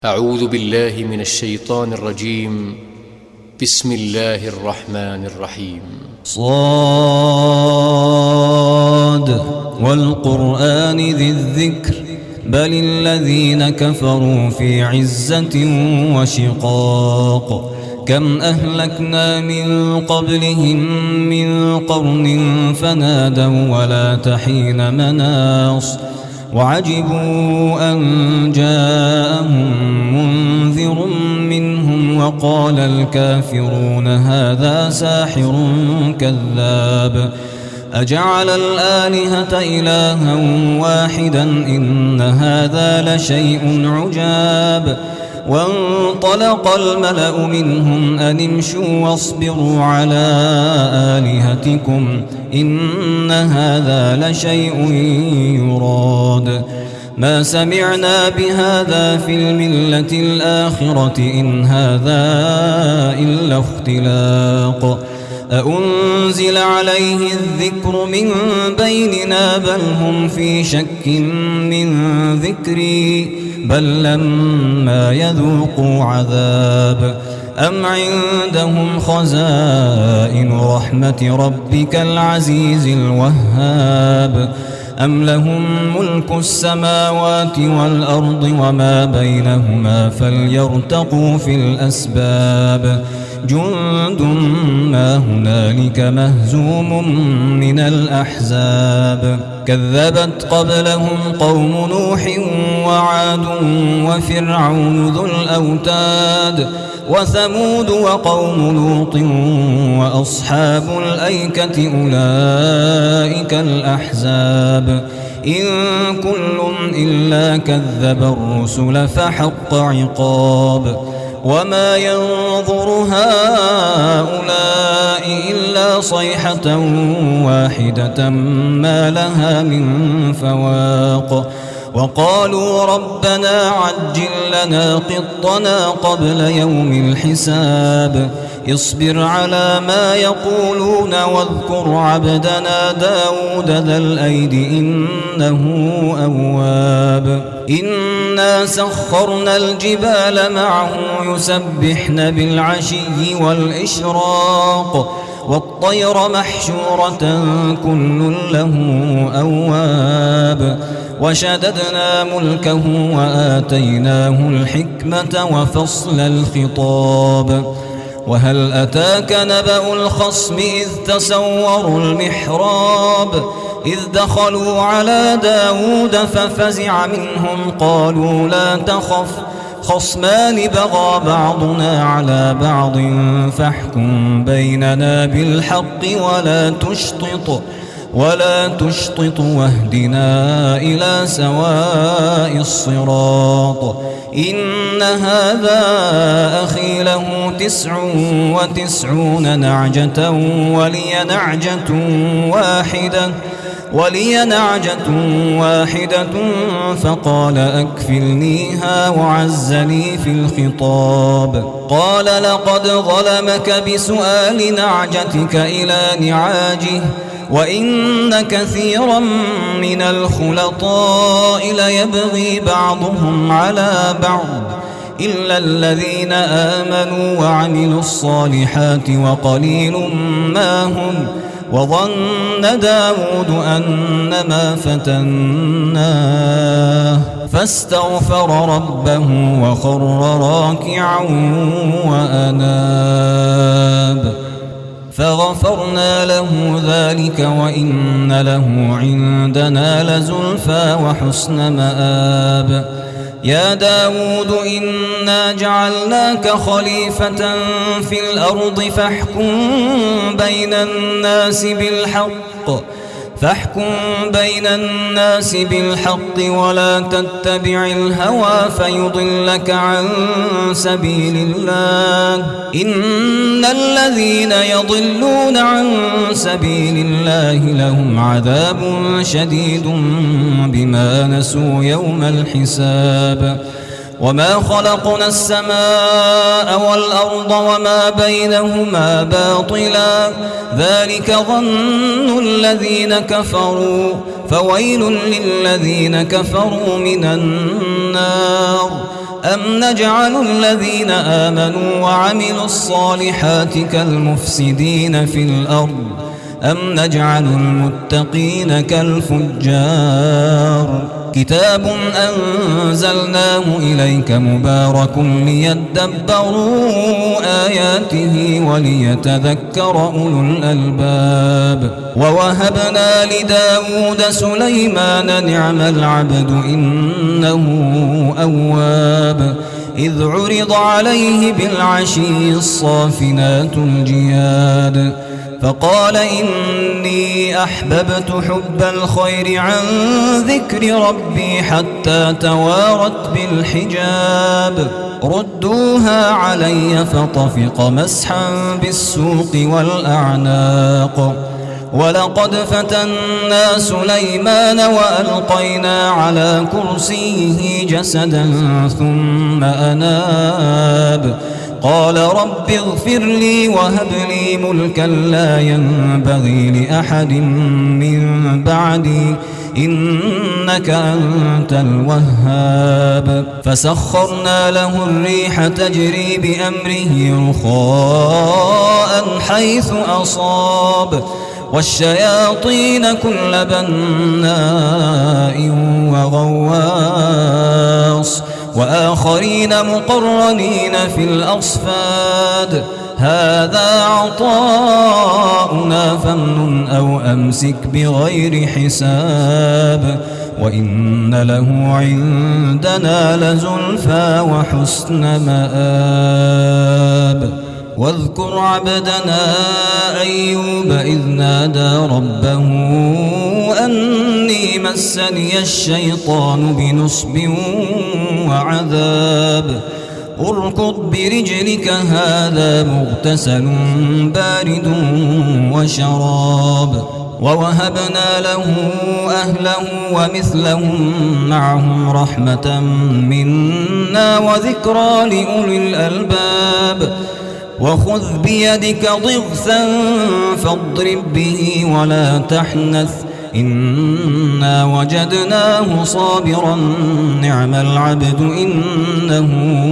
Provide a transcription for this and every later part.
أعوذ بالله من الشيطان الرجيم. بسم الله الرحمن الرحيم. صاد والقرآن ذي الذكر بل الذين كفروا في عزة وشقاق كم أهلكنا من قبلهم من قرن فنادوا ولا تحين مناص وعجبوا أن جاءهم منذر منهم وقال الكافرون هذا ساحر كذاب أجعل الآلهة إلها واحدا إن هذا لشيء عجاب وانطلق الملأ منهم أن امشوا واصبروا على آلهتكم إن هذا لشيء يراد ما سمعنا بهذا في الملة الآخرة إن هذا إلا اختلاق أأنزل عليه الذكر من بيننا بل هم في شك من ذكري بل لما يذوقوا عذاب أم عندهم خزائن رحمة ربك العزيز الوهاب أم لهم ملك السماوات والأرض وما بينهما فليرتقوا في الأسباب جند ما هنالك مهزوم من الأحزاب كذبت قبلهم قوم نوح وعاد وفرعون ذو الأوتاد وثمود وقوم لوط وأصحاب الأيكة أولئك الأحزاب إن كل إلا كذب الرسل فحق عقاب وما ينظر هؤلاء إلا صيحة واحدة ما لها من فواق وقالوا ربنا عجل لنا قطنا قبل يوم الحساب اصبر على ما يقولون واذكر عبدنا داود ذا الأيد إنه أواب إنا سخرنا الجبال معه يسبحن بالعشي والإشراق والطير محشورة كل له أواب وشددنا ملكه وآتيناه الحكمة وفصل الخطاب وهل أتاك نبأ الخصم إذ تسوروا المحراب إذ دخلوا على داود ففزع منهم قالوا لا تخف خصمان بغى بعضنا على بعض فاحكم بيننا بالحق ولا تشطط واهدنا إلى سواء الصراط إن هذا أخي له 99 نعجة ولي نعجة واحدة فقال أكفلنيها وعزني في الخطاب قال لقد ظلمك بسؤال نعجتك إلى نعاجه وإن كثيرا من الخلطاء ليبغي بعضهم على بعض إلا الذين آمنوا وعملوا الصالحات وقليل ما هم وظن داود أنما فتناه فاستغفر ربه وخر راكعا وأناب فغفرنا له ذلك وإن له عندنا لزلفى وحسن مآب يا داود إنا جعلناك خليفة في الأرض فاحكم بين الناس بالحق ولا تتبع الهوى فيضلك عن سبيل الله إن الذين يضلون عن سبيل الله لهم عذاب شديد بما نسوا يوم الحساب وما خلقنا السماء والأرض وما بينهما باطلا ذلك ظن الذين كفروا فويل للذين كفروا من النار أم نجعل الذين آمنوا وعملوا الصالحات كالمفسدين في الأرض أم نجعل المتقين كالفجار كتاب أنزلناه إليك مبارك ليدبروا آياته وليتذكر أولو الألباب ووهبنا لداود سليمان نعم العبد إنه أواب إذ عرض عليه بالعشي الصافنات الجياد فقال إني أحببت حب الخير عن ذكر ربي حتى توارت بالحجاب ردوها علي فطفق مسحا بالسوق والأعناق ولقد فتنا سليمان وألقينا على كرسيه جسدا ثم أناب قال رب اغفر لي وهب لي ملكا لا ينبغي لأحد من بعدي إنك أنت الوهاب فسخرنا له الريح تجري بأمره رخاء حيث أصاب والشياطين كل بناء وغواص وآخرين مقرنين في الأصفاد هذا عطاؤنا فامنن أو أمسك بغير حساب وإن له عندنا لزلفى وحسن مآب واذكر عبدنا أيوب إذ نادى ربه أني مسني الشيطان بنصب وعذاب اركض برجلك هذا مغتسل بارد وشراب ووهبنا له أهله ومثلهم معهم رحمة منا وذكرى لأولي الألباب وخذ بيدك ضغثا فاضرب به ولا تحنث إنا وجدناه صابرا نعم العبد إنه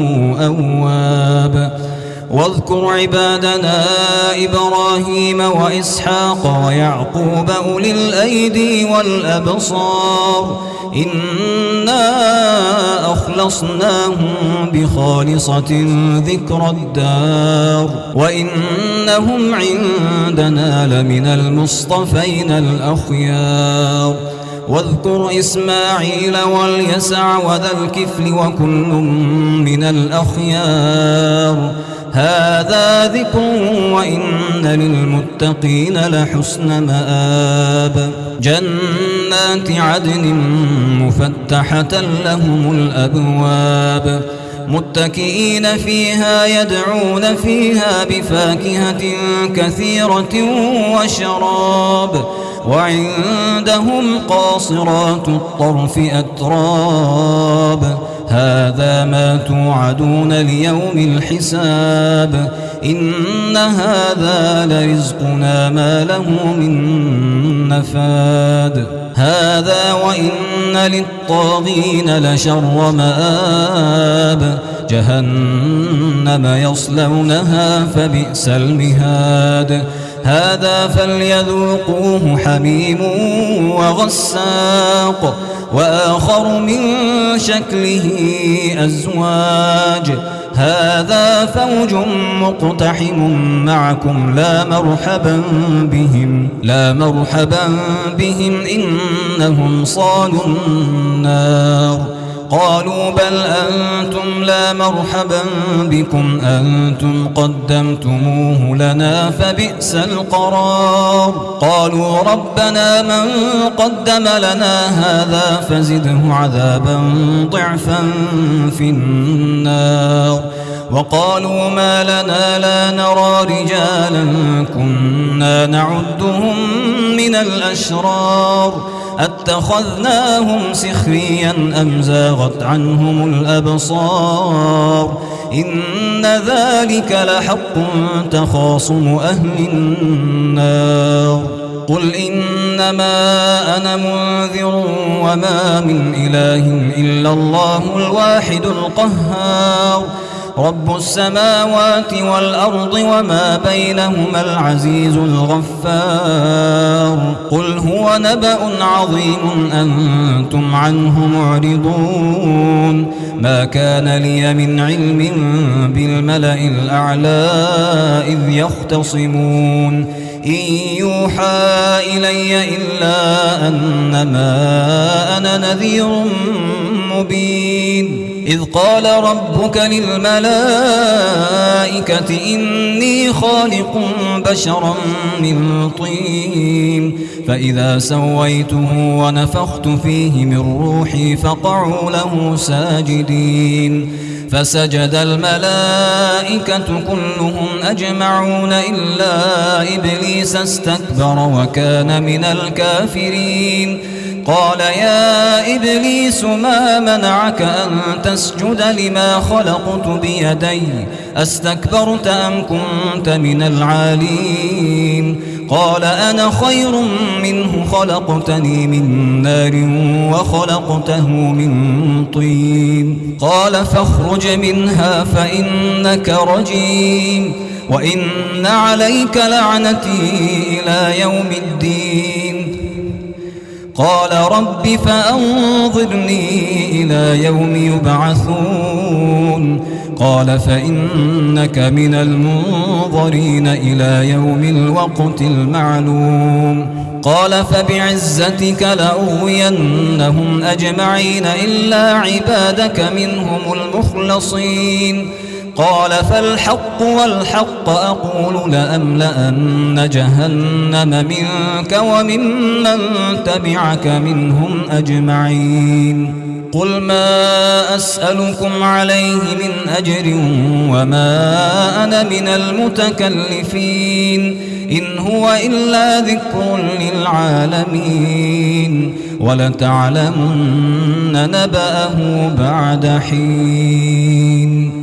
أواب واذكر عبادنا إبراهيم وإسحاق ويعقوب أولي الأيدي والأبصار إنا أخلصناهم بخالصة ذكر الدار وإنهم عندنا لمن المصطفين الأخيار واذكر إسماعيل واليسع وذا الكفل وكل من الأخيار هذا ذكر وإن للمتقين لحسن مآب جنات عدن مفتحة لهم الأبواب متكئين فيها يدعون فيها بفاكهة كثيرة وشراب وعندهم قاصرات الطرف أتراب هذا ما توعدون ليوم الحساب إن هذا لرزقنا ما له من نفاد هذا وإن للطاغين لشر مآب جهنم يصلونها فبئس المهاد هذا فليذوقوه حميم وغساق وآخر من شكله أزواج هذا فوج مقتحم معكم لا مرحبا بهم إنهم صالوا النار قالوا بل أنتم لا مرحبا بكم أنتم قدمتموه لنا فبئس القرار قالوا ربنا من قدم لنا هذا فزده عذابا ضعفا في النار وقالوا ما لنا لا نرى رجالا كنا نعدهم من الأشرار أتخذناهم سخريا أم زاغت عنهم الأبصار إن ذلك لحق تخاصم أهل النار قل إنما أنا منذر وما من إله إلا الله الواحد القهار رب السماوات والأرض وما بينهما العزيز الغفار قل هو نبأ عظيم أنتم عنه معرضون ما كان لي من علم بالملأ الأعلى إذ يختصمون إن يوحى إلي إلا أنما أنا نذير مبين إذ قال ربك للملائكة إني خالق بشرا من طين فإذا سويته ونفخت فيه من روحي فقعوا له ساجدين فسجد الملائكة كلهم أجمعون إلا إبليس استكبر وكان من الكافرين قال يا إبليس ما منعك أن تسجد لما خلقت بيدي أستكبرت أم كنت من العالين قال أنا خير منه خلقتني من نار وخلقته من طين قال فاخرج منها فإنك رجيم وإن عليك لعنتي إلى يوم الدين قال رب فأنظرني إلى يوم يبعثون قال فإنك من المنظرين إلى يوم الوقت المعلوم قال فبعزتك لأغوينهم أجمعين إلا عبادك منهم المخلصين قال فالحق والحق أقول لأملأن جهنم منك وممن تبعك منهم أجمعين قل ما أسألكم عليه من أجر وما أنا من المتكلفين إن هو إلا ذكر للعالمين ولتعلمن نبأه بعد حين